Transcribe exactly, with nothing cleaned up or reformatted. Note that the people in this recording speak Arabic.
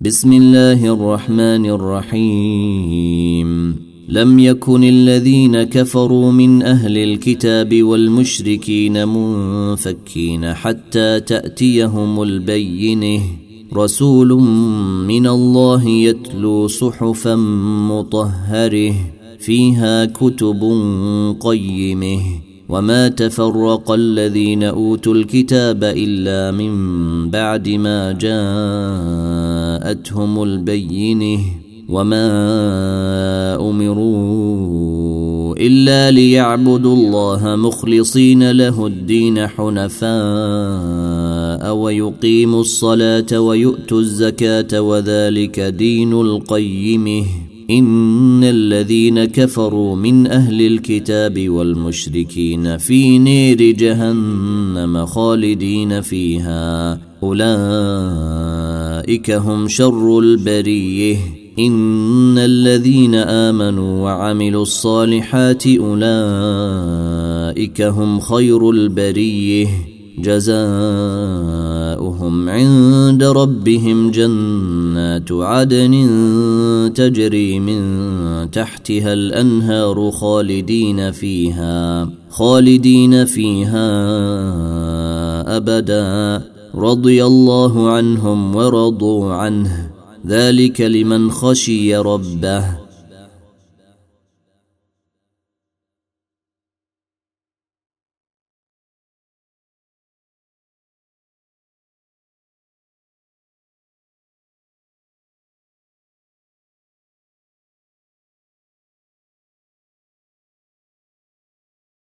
بسم الله الرحمن الرحيم لم يكن الذين كفروا من أهل الكتاب والمشركين منفكين حتى تأتيهم البينة رسول من الله يتلو صحفا مطهره فيها كتب قيمه وما تفرق الذين أوتوا الكتاب إلا من بعد ما جاءتهم البينة وما أمروا إلا ليعبدوا الله مخلصين له الدين حنفاء ويقيموا الصلاة ويؤتوا الزكاة وذلك دين القيمة إن الذين كفروا من أهل الكتاب والمشركين في نير جهنم خالدين فيها أولئك هم شر البرية إن الذين آمنوا وعملوا الصالحات أولئك هم خير البرية جزاؤهم عند ربهم جنات عدن تجري من تحتها الأنهار خالدين فيها خالدين فيها أبدا رضي الله عنهم ورضوا عنه ذلك لمن خشي ربه